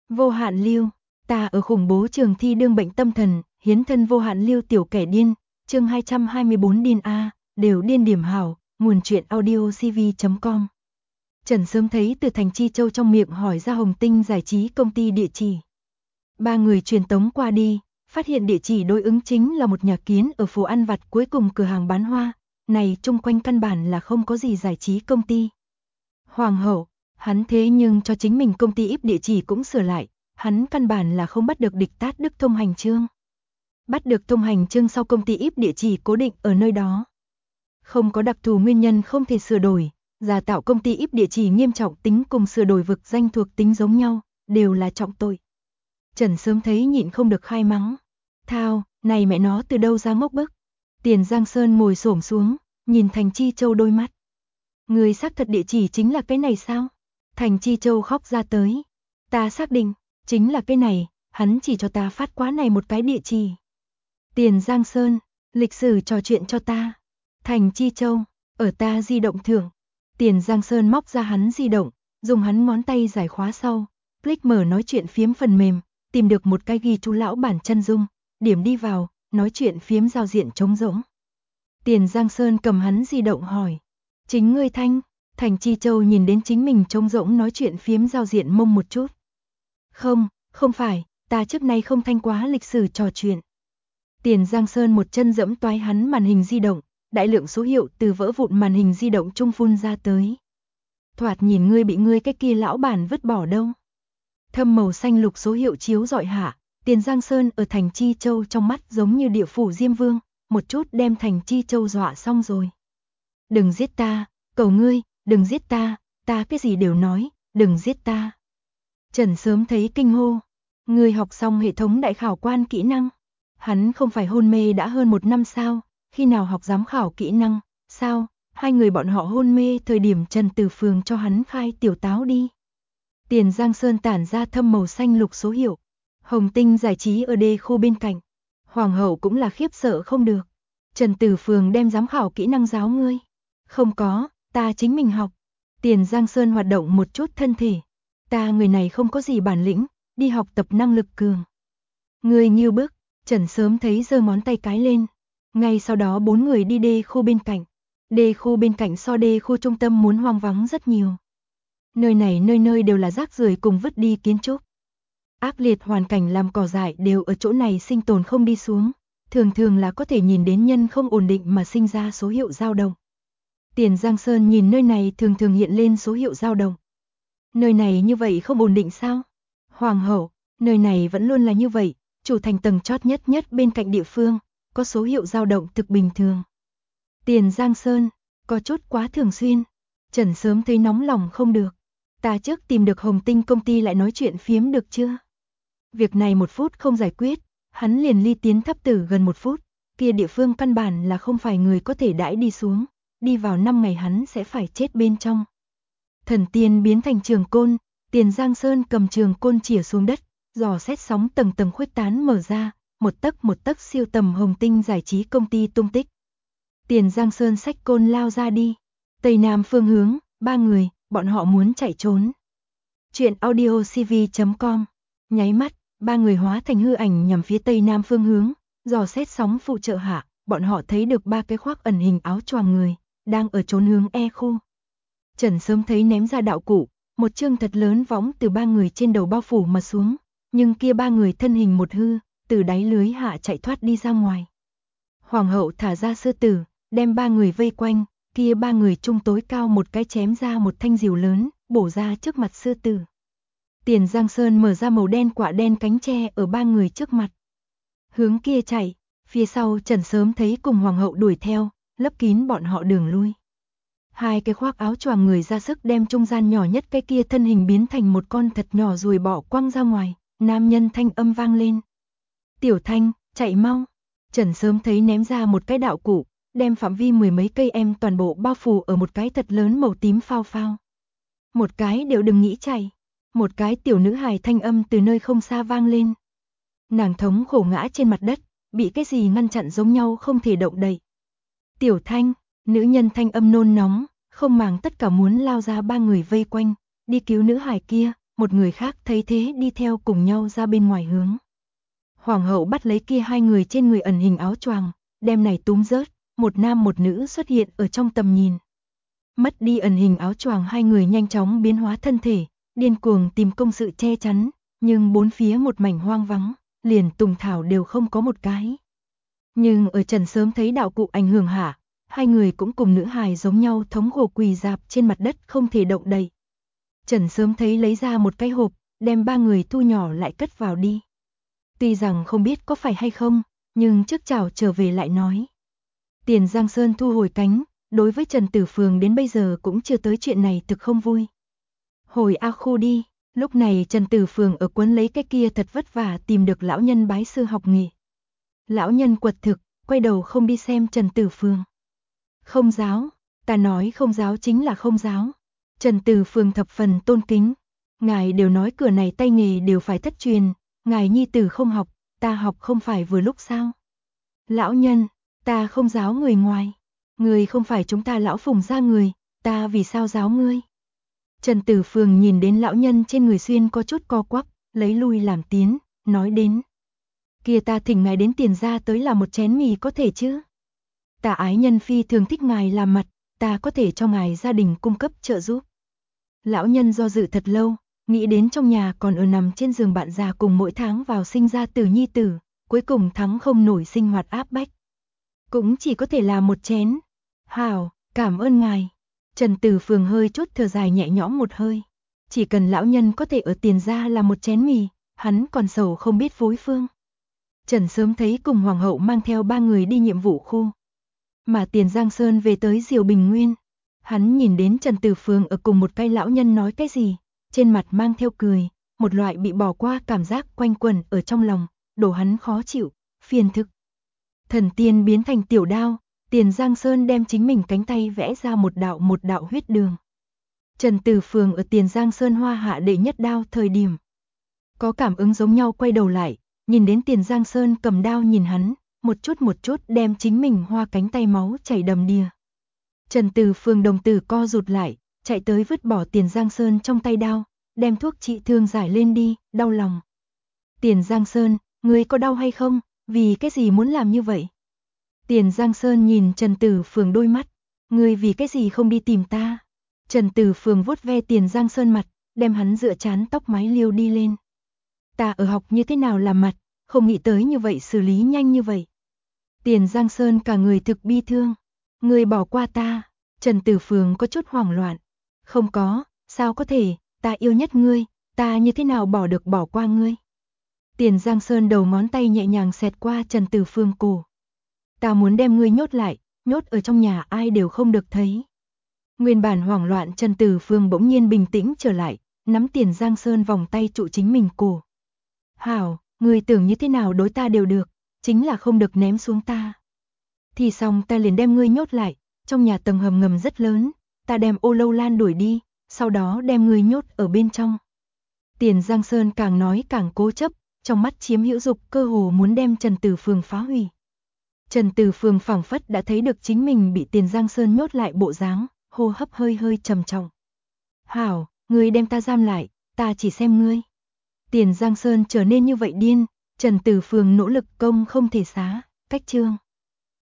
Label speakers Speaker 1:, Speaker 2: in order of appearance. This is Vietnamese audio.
Speaker 1: Vô hạn lưu, ta ở khủng bố trường thi đương bệnh tâm thần, hiến thân vô hạn lưu tiểu kẻ điên, chương 224 điên A, đều điên điểm hảo, nguồn truyện audio cv.com. Trần sớm thấy từ Thành Chi Châu trong miệng hỏi ra Hồng Tinh giải trí công ty địa chỉ. Ba người truyền tống qua đi, phát hiện địa chỉ đối ứng chính là một nhà kiến ở phố ăn vặt cuối cùng cửa hàng bán hoa, này chung quanh căn bản là không có gì giải trí công ty. Hoàng hậu, hắn thế nhưng cho chính mình công ty íp địa chỉ cũng sửa lại, hắn căn bản là không bắt được địch tát đức thông hành chương. Bắt được thông hành chương sau công ty íp địa chỉ cố định ở nơi đó. Không có đặc thù nguyên nhân không thể sửa đổi, giả tạo công ty íp địa chỉ nghiêm trọng tính cùng sửa đổi vực danh thuộc tính giống nhau, đều là trọng tội. Trần sớm thấy nhịn không được khai mắng. Thao, này mẹ nó từ đâu ra ngốc bức. Tiền Giang Sơn ngồi xổm xuống, nhìn Thành Chi Châu đôi mắt. Người xác thật địa chỉ chính là cái này sao? Thành Chi Châu khóc ra tới. Ta xác định, chính là cái này, hắn chỉ cho ta phát quá này một cái địa chỉ. Tiền Giang Sơn, lịch sử trò chuyện cho ta. Thành Chi Châu, ở ta di động thưởng. Tiền Giang Sơn móc ra hắn di động, dùng hắn ngón tay giải khóa sau, click mở nói chuyện phiếm phần mềm, tìm được một cái ghi chú lão bản chân dung, điểm đi vào, nói chuyện phiếm giao diện trống rỗng. Tiền Giang Sơn cầm hắn di động hỏi. Chính ngươi thanh, Thành Chi Châu nhìn đến chính mình trống rỗng nói chuyện phiếm giao diện mông một chút. Không phải, ta trước nay không thanh quá lịch sử trò chuyện. Tiền Giang Sơn một chân dẫm toái hắn màn hình di động, đại lượng số hiệu từ vỡ vụn màn hình di động trung phun ra tới. Thoạt nhìn ngươi bị ngươi cái kia lão bản vứt bỏ đâu. Thâm màu xanh lục số hiệu chiếu rọi hạ, Tiền Giang Sơn ở Thành Chi Châu trong mắt giống như địa phủ Diêm Vương, một chút đem Thành Chi Châu dọa xong rồi. Đừng giết ta, cầu ngươi, đừng giết ta, ta cái gì đều nói, đừng giết ta. Trần sớm thấy kinh hô, ngươi học xong hệ thống đại khảo quan kỹ năng. Hắn không phải hôn mê đã hơn 1 năm sao, khi nào học giám khảo kỹ năng, sao, hai người bọn họ hôn mê thời điểm Trần Từ Phường cho hắn khai tiểu táo đi. Tiền Giang Sơn tản ra thâm màu xanh lục số hiệu, Hồng Tinh giải trí ở đê khu bên cạnh. Hoàng hậu cũng là khiếp sợ không được. Trần Từ Phường đem giám khảo kỹ năng giáo ngươi. Không có, ta chính mình học. Tiền Giang Sơn hoạt động một chút thân thể. Ta người này không có gì bản lĩnh, đi học tập năng lực cường. Ngươi như bức, Trần sớm thấy giơ ngón tay cái lên. Ngay sau đó 4 người đi đê khu bên cạnh. Đê khu bên cạnh so đê khu trung tâm muốn hoang vắng rất nhiều. Nơi này nơi nơi đều là rác rưởi cùng vứt đi kiến trúc. Ác liệt hoàn cảnh làm cỏ dại đều ở chỗ này sinh tồn không đi xuống, thường thường là có thể nhìn đến nhân không ổn định mà sinh ra số hiệu dao động. Tiền Giang Sơn nhìn nơi này thường thường hiện lên số hiệu dao động. Nơi này như vậy không ổn định sao? Hoàng hậu, nơi này vẫn luôn là như vậy, chủ thành tầng chót nhất bên cạnh địa phương, có số hiệu dao động thực bình thường. Tiền Giang Sơn, có chút quá thường xuyên. Trần sớm thấy nóng lòng không được. Ta trước tìm được Hồng Tinh công ty lại nói chuyện phiếm được chưa? Việc này 1 phút không giải quyết, hắn liền ly tiến tháp tử gần 1 phút, kia địa phương căn bản là không phải người có thể đãi đi xuống, đi vào 5 ngày hắn sẽ phải chết bên trong. Thần tiên biến thành trường côn, Tiền Giang Sơn cầm trường côn chĩa xuống đất, dò xét sóng tầng tầng khuếch tán mở ra, một tấc siêu tầm Hồng Tinh giải trí công ty tung tích. Tiền Giang Sơn xách côn lao ra đi, tây nam phương hướng, 3 người, bọn họ muốn chạy trốn. Chuyện audio cv.com, nháy mắt, 3 người hóa thành hư ảnh nhằm phía tây nam phương hướng, dò xét sóng phụ trợ hạ, bọn họ thấy được 3 cái khoác ẩn hình áo choàng người, đang ở trốn hướng E khu. Trần sớm thấy ném ra đạo cụ, một chương thật lớn võng từ 3 người trên đầu bao phủ mà xuống, nhưng kia 3 người thân hình một hư, từ đáy lưới hạ chạy thoát đi ra ngoài. Hoàng hậu thả ra sư tử, đem 3 người vây quanh, kia 3 người trung tối cao một cái chém ra một thanh diều lớn, bổ ra trước mặt sư tử. Tiền Giang Sơn mở ra màu đen quả đen cánh tre ở 3 người trước mặt. Hướng kia chạy, phía sau Trần sớm thấy cùng hoàng hậu đuổi theo, lấp kín bọn họ đường lui. 2 cái khoác áo choàng người ra sức đem trung gian nhỏ nhất cái kia thân hình biến thành một con thật nhỏ ruồi bọ quăng ra ngoài, nam nhân thanh âm vang lên. Tiểu Thanh, chạy mau. Trần sớm thấy ném ra một cái đạo cụ, đem phạm vi 10 mấy cây em toàn bộ bao phủ ở một cái thật lớn màu tím phao phao. Một cái đều đừng nghĩ chạy. Một cái tiểu nữ hài thanh âm từ nơi không xa vang lên. Nàng thống khổ ngã trên mặt đất, bị cái gì ngăn chặn giống nhau không thể động đậy. Tiểu Thanh, nữ nhân thanh âm nôn nóng, không màng tất cả muốn lao ra 3 người vây quanh, đi cứu nữ hài kia, một người khác thấy thế đi theo cùng nhau ra bên ngoài hướng. Hoàng hậu bắt lấy kia hai người trên người ẩn hình áo choàng, đem này túm rớt, một nam một nữ xuất hiện ở trong tầm nhìn. Mất đi ẩn hình áo choàng hai người nhanh chóng biến hóa thân thể, điên cuồng tìm công sự che chắn, nhưng bốn phía một mảnh hoang vắng, liền tùng thảo đều không có một cái. Nhưng ở Trần Sớm thấy đạo cụ ảnh hưởng hạ, hai người cũng cùng nữ hài giống nhau thống khổ quỳ dạp trên mặt đất không thể động đậy. Trần Sớm thấy lấy ra một cái hộp, đem ba người thu nhỏ lại cất vào đi. Tuy rằng không biết có phải hay không, nhưng trước chào trở về lại nói. Tiền Giang Sơn thu hồi cánh, đối với Trần Tử Phường đến bây giờ cũng chưa tới chuyện này thực không vui. Hồi A khu đi, lúc này Trần Tử Phường ở quấn lấy cái kia thật vất vả tìm được lão nhân bái sư học nghề. Lão nhân quật thực, quay đầu không đi xem Trần Tử Phường. Không giáo, ta nói không giáo chính là không giáo. Trần Tử Phường thập phần tôn kính. Ngài đều nói cửa này tay nghề đều phải thất truyền, ngài nhi tử không học, ta học không phải vừa lúc sao? Lão nhân, ta không giáo người ngoài. Người không phải chúng ta lão Phùng gia người, ta vì sao giáo ngươi? Trần Tử Phường nhìn đến lão nhân trên người xuyên có chút co quắp, lấy lui làm tiến, nói đến. Kia ta thỉnh ngài đến Tiền gia tới là một chén mì có thể chứ? Ta ái nhân phi thường thích ngài làm mặt, ta có thể cho ngài gia đình cung cấp trợ giúp. Lão nhân do dự thật lâu, nghĩ đến trong nhà còn ở nằm trên giường bạn già cùng mỗi tháng vào sinh ra tử nhi tử, cuối cùng thắng không nổi sinh hoạt áp bách. Cũng chỉ có thể làm một chén. Hảo, cảm ơn ngài. Trần Tử Phường hơi chút thở dài nhẹ nhõm một hơi. Chỉ cần lão nhân có thể ở Tiền gia làm một chén mì, hắn còn sầu không biết phối phương. Trần Sớm thấy cùng Hoàng hậu mang theo ba người đi nhiệm vụ khu. Mà Tiền Giang Sơn về tới Diều Bình Nguyên. Hắn nhìn đến Trần Tử Phường ở cùng một cái lão nhân nói cái gì, trên mặt mang theo cười, một loại bị bỏ qua cảm giác quanh quẩn ở trong lòng, đổ hắn khó chịu, phiền thực. Thần tiên biến thành tiểu đao, Tiền Giang Sơn đem chính mình cánh tay vẽ ra một đạo huyết đường. Trần Tử Phường ở Tiền Giang Sơn hoa hạ đệ nhất đao thời điểm. Có cảm ứng giống nhau quay đầu lại, nhìn đến Tiền Giang Sơn cầm đao nhìn hắn, một chút đem chính mình hoa cánh tay máu chảy đầm đìa. Trần Tử Phường đồng tử co rụt lại, chạy tới vứt bỏ Tiền Giang Sơn trong tay đao, đem thuốc trị thương giải lên đi, đau lòng. Tiền Giang Sơn, ngươi có đau hay không, vì cái gì muốn làm như vậy? Tiền Giang Sơn nhìn Trần Tử Phường đôi mắt, ngươi vì cái gì không đi tìm ta? Trần Tử Phường vuốt ve Tiền Giang Sơn mặt, đem hắn dựa chán tóc mái liêu đi lên. Ta ở học như thế nào làm mặt, không nghĩ tới như vậy xử lý nhanh như vậy. Tiền Giang Sơn cả người thực bi thương. Ngươi bỏ qua ta. Trần Tử Phường có chút hoảng loạn. Không có, sao có thể, ta yêu nhất ngươi, ta như thế nào bỏ qua ngươi. Tiền Giang Sơn đầu ngón tay nhẹ nhàng xẹt qua Trần Tử Phường cổ. Ta muốn đem ngươi nhốt lại, nhốt ở trong nhà ai đều không được thấy. Nguyên bản hoảng loạn Trần Tử Phường bỗng nhiên bình tĩnh trở lại, nắm Tiền Giang Sơn vòng tay trụ chính mình cổ. Hảo, ngươi tưởng như thế nào đối ta đều được, chính là không được ném xuống ta. Thì xong ta liền đem ngươi nhốt lại, trong nhà tầng hầm ngầm rất lớn, ta đem Ô Lâu Lan đuổi đi, sau đó đem ngươi nhốt ở bên trong. Tiền Giang Sơn càng nói càng cố chấp, trong mắt chiếm hữu dục cơ hồ muốn đem Trần Tử Phường phá hủy. Trần Tử Phường phảng phất đã thấy được chính mình bị Tiền Giang Sơn nhốt lại bộ dáng, hô hấp hơi trầm trọng. Hảo, ngươi đem ta giam lại, ta chỉ xem ngươi. Tiền Giang Sơn trở nên như vậy điên, Trần Tử Phường nỗ lực công không thể xá, cách chương.